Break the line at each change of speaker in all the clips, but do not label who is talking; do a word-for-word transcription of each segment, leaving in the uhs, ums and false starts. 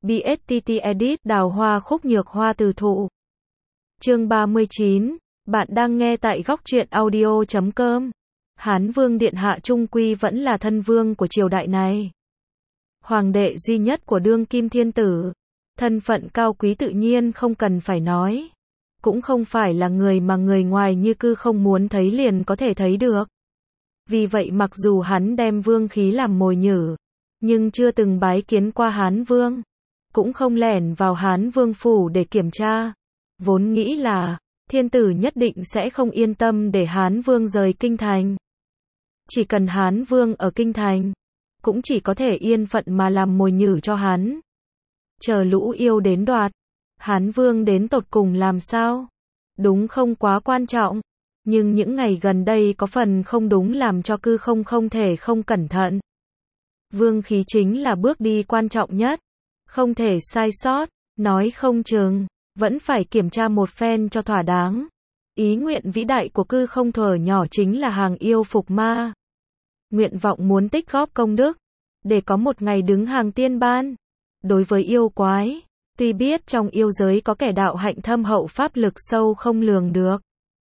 bê ét tê tê Edit Đào hoa khúc nhược hoa từ thụ. Chương ba mươi chín, bạn đang nghe tại góc truyện audio chấm com. Hán Vương Điện Hạ trung quy vẫn là thân vương của triều đại này. Hoàng đệ duy nhất của đương kim thiên tử. Thân phận cao quý tự nhiên không cần phải nói. Cũng không phải là người mà người ngoài như cư không muốn thấy liền có thể thấy được. Vì vậy mặc dù hắn đem vương khí làm mồi nhử, nhưng chưa từng bái kiến qua Hán Vương. Cũng không lẻn vào Hán Vương phủ để kiểm tra. Vốn nghĩ là, thiên tử nhất định sẽ không yên tâm để Hán Vương rời kinh thành. Chỉ cần Hán Vương ở kinh thành, cũng chỉ có thể yên phận mà làm mồi nhử cho hắn. Chờ lũ yêu đến đoạt, Hán Vương đến tột cùng làm sao? Đúng không quá quan trọng, nhưng những ngày gần đây có phần không đúng làm cho cư không không thể không cẩn thận. Vương khí chính là bước đi quan trọng nhất, không thể sai sót, nói không chừng, vẫn phải kiểm tra một phen cho thỏa đáng. Ý nguyện vĩ đại của cư không thuở nhỏ chính là hàng yêu phục ma. Nguyện vọng muốn tích góp công đức, để có một ngày đứng hàng tiên ban. Đối với yêu quái, tuy biết trong yêu giới có kẻ đạo hạnh thâm hậu pháp lực sâu không lường được,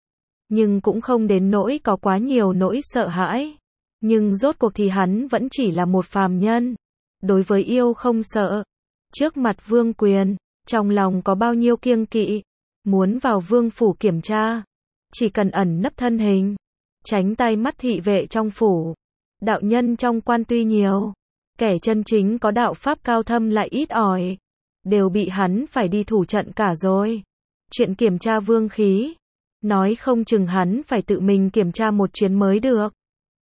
nhưng cũng không đến nỗi có quá nhiều nỗi sợ hãi. Nhưng rốt cuộc thì hắn vẫn chỉ là một phàm nhân. Đối với yêu không sợ. Trước mặt vương quyền, trong lòng có bao nhiêu kiêng kỵ. Muốn vào vương phủ kiểm tra, chỉ cần ẩn nấp thân hình, tránh tai mắt thị vệ trong phủ. Đạo nhân trong quan tuy nhiều, kẻ chân chính có đạo pháp cao thâm lại ít ỏi, đều bị hắn phải đi thủ trận cả rồi. Chuyện kiểm tra vương khí, nói không chừng hắn phải tự mình kiểm tra một chuyến mới được.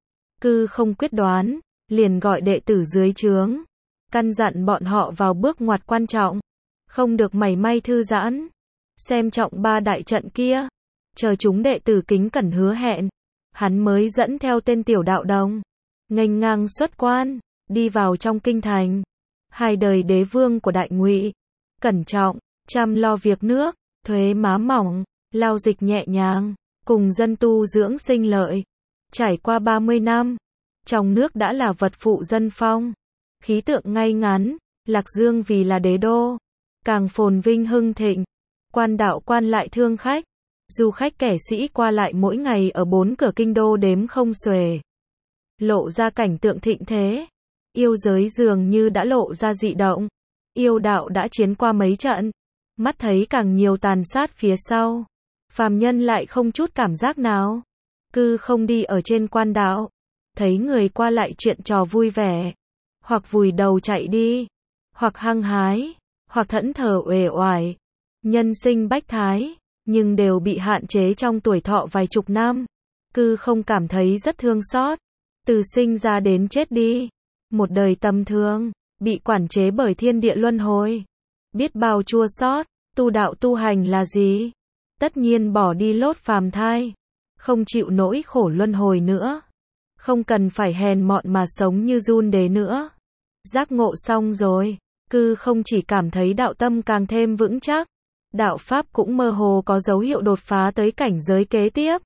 Cư không quyết đoán, liền gọi đệ tử dưới trướng, căn dặn bọn họ vào bước ngoặt quan trọng, không được mảy may thư giãn, xem trọng ba đại trận kia. Chờ chúng đệ tử kính cẩn hứa hẹn, hắn mới dẫn theo tên tiểu đạo đồng, nghênh ngang xuất quan, đi vào trong kinh thành. Hai đời đế vương của Đại Ngụy, cẩn trọng, chăm lo việc nước, thuế má mỏng, lao dịch nhẹ nhàng, cùng dân tu dưỡng sinh lợi. Trải qua ba mươi năm, trong nước đã là vật phụ dân phong, khí tượng ngay ngắn, Lạc Dương vì là đế đô, càng phồn vinh hưng thịnh, quan đạo quan lại thương khách, du khách kẻ sĩ qua lại mỗi ngày ở bốn cửa kinh đô đếm không xuể. Lộ ra cảnh tượng thịnh thế, yêu giới dường như đã lộ ra dị động, yêu đạo đã chiến qua mấy trận, mắt thấy càng nhiều tàn sát phía sau, phàm nhân lại không chút cảm giác nào. Cư không đi ở trên quan đạo, thấy người qua lại chuyện trò vui vẻ, hoặc vùi đầu chạy đi, hoặc hăng hái, hoặc thẫn thờ uể oải, nhân sinh bách thái, nhưng đều bị hạn chế trong tuổi thọ vài chục năm. Cư không cảm thấy rất thương xót, từ sinh ra đến chết đi, một đời tầm thường, bị quản chế bởi thiên địa luân hồi, biết bao chua xót. Tu đạo tu hành là gì? Tất nhiên bỏ đi lốt phàm thai, không chịu nỗi khổ luân hồi nữa, không cần phải hèn mọn mà sống như giun đế nữa. Giác ngộ xong rồi, cư không chỉ cảm thấy đạo tâm càng thêm vững chắc, đạo pháp cũng mơ hồ có dấu hiệu đột phá tới cảnh giới kế tiếp.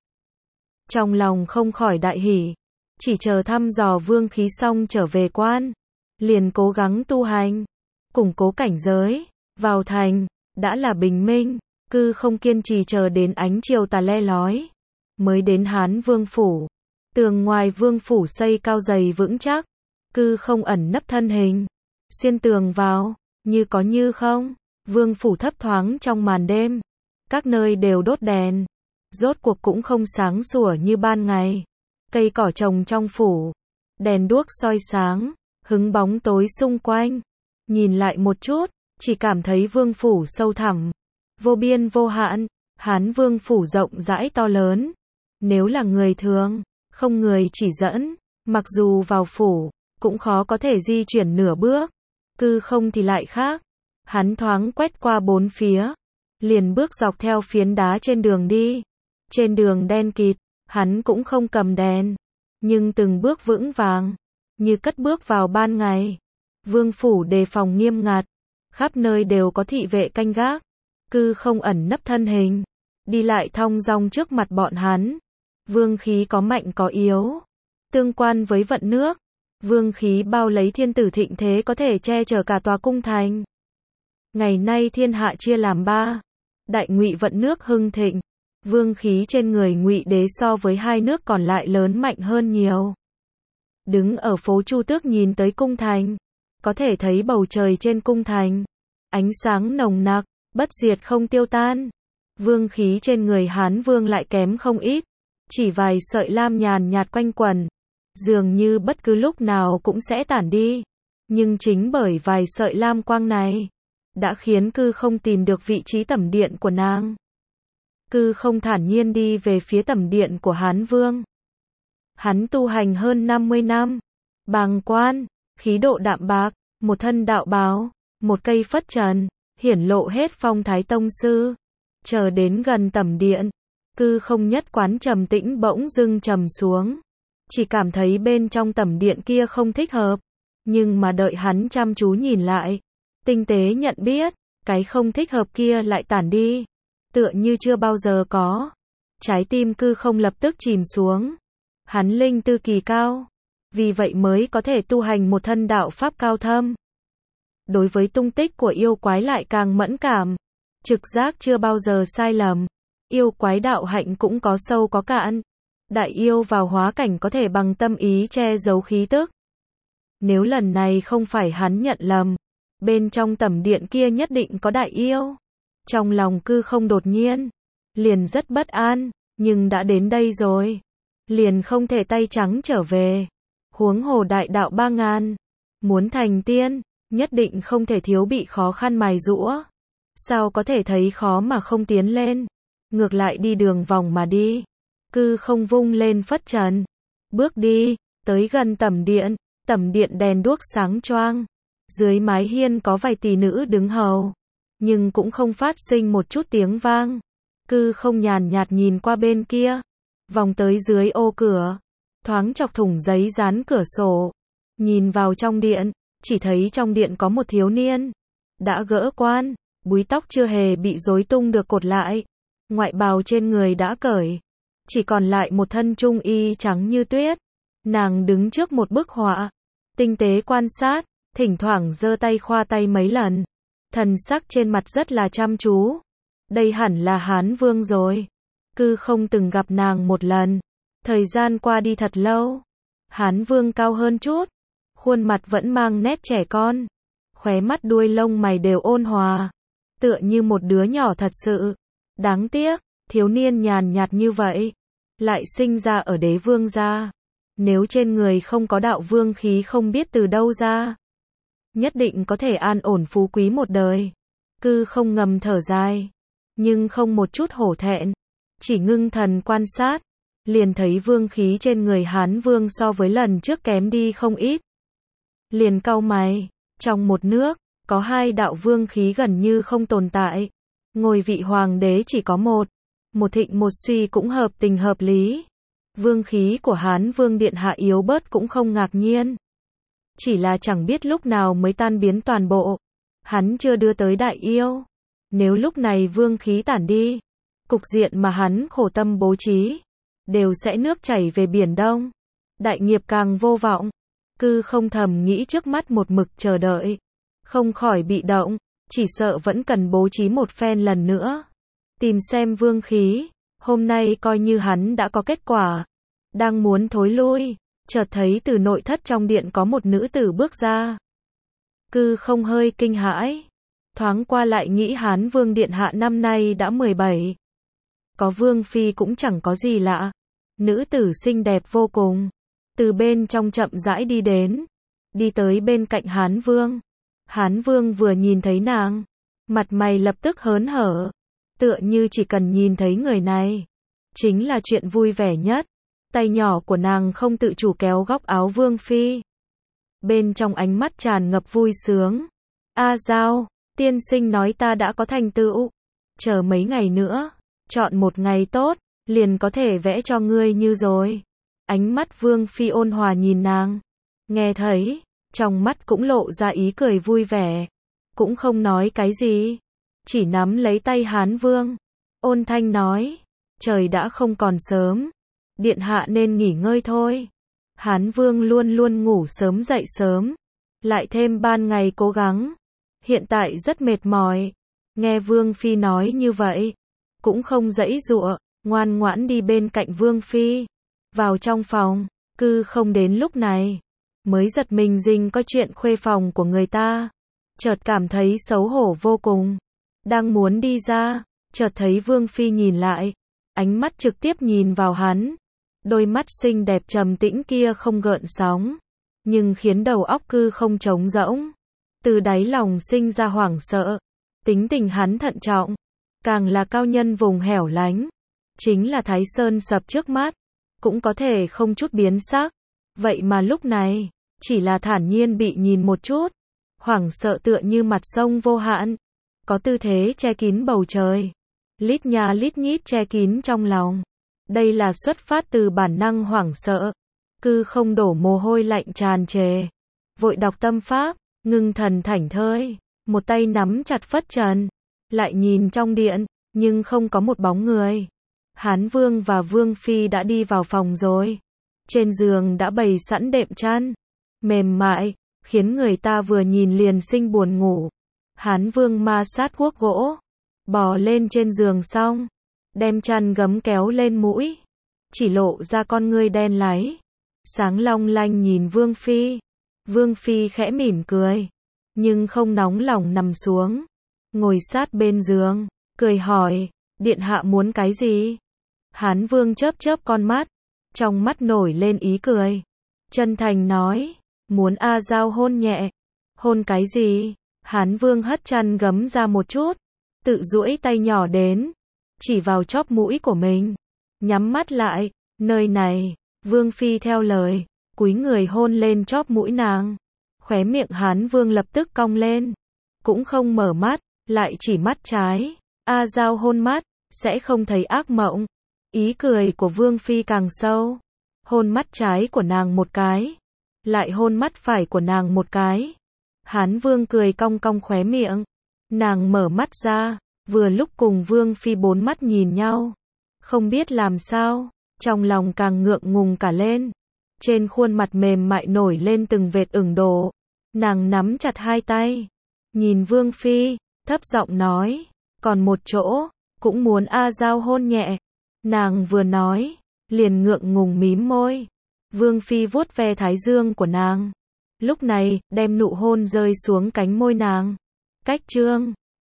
Trong lòng không khỏi đại hỉ, chỉ chờ thăm dò vương khí xong trở về quan, liền cố gắng tu hành, củng cố cảnh giới, vào thành, đã là bình minh. Cư không kiên trì chờ đến ánh chiều tà le lói, mới đến Hán Vương phủ. Tường ngoài vương phủ xây cao dày vững chắc, cư không ẩn nấp thân hình, xuyên tường vào, như có như không. Vương phủ thấp thoáng trong màn đêm, các nơi đều đốt đèn, rốt cuộc cũng không sáng sủa như ban ngày. Cây cỏ trồng trong phủ, đèn đuốc soi sáng, hứng bóng tối xung quanh. Nhìn lại một chút, chỉ cảm thấy vương phủ sâu thẳm, vô biên vô hạn. Hán Vương phủ rộng rãi to lớn, nếu là người thường, không người chỉ dẫn, mặc dù vào phủ, cũng khó có thể di chuyển nửa bước. Cư không thì lại khác, hắn thoáng quét qua bốn phía, liền bước dọc theo phiến đá trên đường đi. Trên đường đen kịt, hắn cũng không cầm đèn, nhưng từng bước vững vàng, như cất bước vào ban ngày. Vương phủ đề phòng nghiêm ngặt, khắp nơi đều có thị vệ canh gác. Cư không ẩn nấp thân hình, đi lại thong dong trước mặt bọn hắn. Vương khí có mạnh có yếu, tương quan với vận nước. Vương khí bao lấy thiên tử thịnh thế có thể che chở cả tòa cung thành. Ngày nay thiên hạ chia làm ba. Đại Ngụy vận nước hưng thịnh. Vương khí trên người Ngụy đế so với hai nước còn lại lớn mạnh hơn nhiều. Đứng ở phố Chu Tước nhìn tới cung thành, có thể thấy bầu trời trên cung thành, ánh sáng nồng nặc, bất diệt không tiêu tan. Vương khí trên người Hán Vương lại kém không ít, chỉ vài sợi lam nhàn nhạt quanh quẩn, dường như bất cứ lúc nào cũng sẽ tản đi. Nhưng chính bởi vài sợi lam quang này, đã khiến Cư Không tìm được vị trí tẩm điện của nàng. Cư Không thản nhiên đi về phía tẩm điện của Hán Vương. Hắn tu hành hơn năm mươi năm, bàng quan, khí độ đạm bạc, một thân đạo bào, một cây phất trần, hiển lộ hết phong thái tông sư. Chờ đến gần tẩm điện, Cư Không nhất quán trầm tĩnh bỗng dưng trầm xuống. Chỉ cảm thấy bên trong tẩm điện kia không thích hợp, nhưng mà đợi hắn chăm chú nhìn lại, tinh tế nhận biết, cái không thích hợp kia lại tản đi, tựa như chưa bao giờ có. Trái tim Cư Không lập tức chìm xuống. Hắn linh tư kỳ cao, vì vậy mới có thể tu hành một thân đạo pháp cao thâm. Đối với tung tích của yêu quái lại càng mẫn cảm, trực giác chưa bao giờ sai lầm. Yêu quái đạo hạnh cũng có sâu có cạn. Đại yêu vào hóa cảnh có thể bằng tâm ý che giấu khí tức. Nếu lần này không phải hắn nhận lầm, bên trong tẩm điện kia nhất định có đại yêu. Trong lòng Cư Không đột nhiên, liền rất bất an, nhưng đã đến đây rồi, liền không thể tay trắng trở về. Huống hồ đại đạo ba ngàn, muốn thành tiên, nhất định không thể thiếu bị khó khăn mài giũa. Sao có thể thấy khó mà không tiến lên, ngược lại đi đường vòng mà đi. Cư Không vung lên phất trần, bước đi, tới gần tẩm điện. Tẩm điện đèn đuốc sáng choang, dưới mái hiên có vài tỷ nữ đứng hầu, nhưng cũng không phát sinh một chút tiếng vang. Cư Không nhàn nhạt nhìn qua bên kia, vòng tới dưới ô cửa, thoáng chọc thủng giấy dán cửa sổ, nhìn vào trong điện, chỉ thấy trong điện có một thiếu niên, đã gỡ quan, búi tóc chưa hề bị rối tung được cột lại, ngoại bào trên người đã cởi, chỉ còn lại một thân trung y trắng như tuyết. Nàng đứng trước một bức họa, tinh tế quan sát, thỉnh thoảng giơ tay khoa tay mấy lần, thần sắc trên mặt rất là chăm chú. Đây hẳn là Hán Vương rồi. Cư Không từng gặp nàng một lần, thời gian qua đi thật lâu. Hán Vương cao hơn chút, khuôn mặt vẫn mang nét trẻ con, khóe mắt đuôi lông mày đều ôn hòa, tựa như một đứa nhỏ thật sự. Đáng tiếc, thiếu niên nhàn nhạt như vậy, lại sinh ra ở đế vương gia. Nếu trên người không có đạo vương khí không biết từ đâu ra, nhất định có thể an ổn phú quý một đời. Cư Không ngầm thở dài, nhưng không một chút hổ thẹn, chỉ ngưng thần quan sát, liền thấy vương khí trên người Hán Vương so với lần trước kém đi không ít. Liền cau mày, trong một nước, có hai đạo vương khí gần như không tồn tại. Ngôi vị hoàng đế chỉ có một, một thịnh một suy cũng hợp tình hợp lý. Vương khí của Hán Vương điện hạ yếu bớt cũng không ngạc nhiên, chỉ là chẳng biết lúc nào mới tan biến toàn bộ. Hắn chưa đưa tới đại yêu, nếu lúc này vương khí tản đi, cục diện mà hắn khổ tâm bố trí, đều sẽ nước chảy về biển đông. Đại nghiệp càng vô vọng. Cư Không thầm nghĩ trước mắt một mực chờ đợi, không khỏi bị động, chỉ sợ vẫn cần bố trí một phen lần nữa, tìm xem vương khí. Hôm nay coi như hắn đã có kết quả. Đang muốn thối lui, chợt thấy từ nội thất trong điện có một nữ tử bước ra. Cư Không hơi kinh hãi, thoáng qua lại nghĩ Hán Vương điện hạ năm nay đã mười bảy. Có vương phi cũng chẳng có gì lạ. Nữ tử xinh đẹp vô cùng, từ bên trong chậm rãi đi đến, đi tới bên cạnh Hán Vương. Hán Vương vừa nhìn thấy nàng, mặt mày lập tức hớn hở, tựa như chỉ cần nhìn thấy người này, chính là chuyện vui vẻ nhất. Tay nhỏ của nàng không tự chủ kéo góc áo vương phi. Bên trong ánh mắt tràn ngập vui sướng. A Giao, tiên sinh nói ta đã có thành tựu. Chờ mấy ngày nữa, chọn một ngày tốt, liền có thể vẽ cho ngươi như rồi. Ánh mắt vương phi ôn hòa nhìn nàng. Nghe thấy, trong mắt cũng lộ ra ý cười vui vẻ. Cũng không nói cái gì, chỉ nắm lấy tay Hán Vương. Ôn thanh nói, trời đã không còn sớm, điện hạ nên nghỉ ngơi thôi. Hán Vương luôn luôn ngủ sớm dậy sớm, lại thêm ban ngày cố gắng, hiện tại rất mệt mỏi. Nghe Vương Phi nói như vậy, cũng không giãy giụa, ngoan ngoãn đi bên cạnh Vương Phi. Vào trong phòng, cư không đến lúc này, mới giật mình dinh có chuyện khuê phòng của người ta. Chợt cảm thấy xấu hổ vô cùng. Đang muốn đi ra, chợt thấy Vương Phi nhìn lại. Ánh mắt trực tiếp nhìn vào hắn. Đôi mắt xinh đẹp trầm tĩnh kia không gợn sóng, nhưng khiến đầu óc cư không trống rỗng. Từ đáy lòng sinh ra hoảng sợ. Tính tình hắn thận trọng, càng là cao nhân vùng hẻo lánh. Chính là Thái Sơn sập trước mắt, cũng có thể không chút biến sắc. Vậy mà lúc này, chỉ là thản nhiên bị nhìn một chút. Hoảng sợ tựa như mặt sông vô hạn, có tư thế che kín bầu trời. Lít nha lít nhít che kín trong lòng. Đây là xuất phát từ bản năng hoảng sợ. Cư không đổ mồ hôi lạnh tràn trề. Vội đọc tâm pháp, ngưng thần thảnh thơi. Một tay nắm chặt phất trần. Lại nhìn trong điện, nhưng không có một bóng người. Hán Vương và Vương Phi đã đi vào phòng rồi. Trên giường đã bày sẵn đệm chăn. Mềm mại, khiến người ta vừa nhìn liền sinh buồn ngủ. Hán Vương ma sát guốc gỗ. Bò lên trên giường xong. Đem chăn gấm kéo lên mũi. Chỉ lộ ra con ngươi đen láy. Sáng long lanh nhìn Vương Phi. Vương Phi khẽ mỉm cười. Nhưng không nóng lòng nằm xuống. Ngồi sát bên giường. Cười hỏi. Điện hạ muốn cái gì? Hán Vương chớp chớp con mắt. Trong mắt nổi lên ý cười. Chân thành nói. Muốn A Giao hôn nhẹ. Hôn cái gì? Hán Vương hất chăn gấm ra một chút. Tự duỗi tay nhỏ đến. Chỉ vào chóp mũi của mình. Nhắm mắt lại. Nơi này. Vương Phi theo lời. Cúi người hôn lên chóp mũi nàng. Khóe miệng Hán Vương lập tức cong lên. Cũng không mở mắt. Lại chỉ mắt trái. A Giao hôn mắt. Sẽ không thấy ác mộng. Ý cười của Vương Phi càng sâu. Hôn mắt trái của nàng một cái. Lại hôn mắt phải của nàng một cái. Hán Vương cười cong cong khóe miệng. Nàng mở mắt ra. Vừa lúc cùng Vương Phi bốn mắt nhìn nhau. Không biết làm sao. Trong lòng càng ngượng ngùng cả lên. Trên khuôn mặt mềm mại nổi lên từng vệt ửng đổ. Nàng nắm chặt hai tay. Nhìn Vương Phi. Thấp giọng nói. Còn một chỗ. Cũng muốn A Giao hôn nhẹ. Nàng vừa nói. Liền ngượng ngùng mím môi. Vương Phi vuốt ve thái dương của nàng. Lúc này, đem nụ hôn rơi xuống cánh môi nàng. Cách chương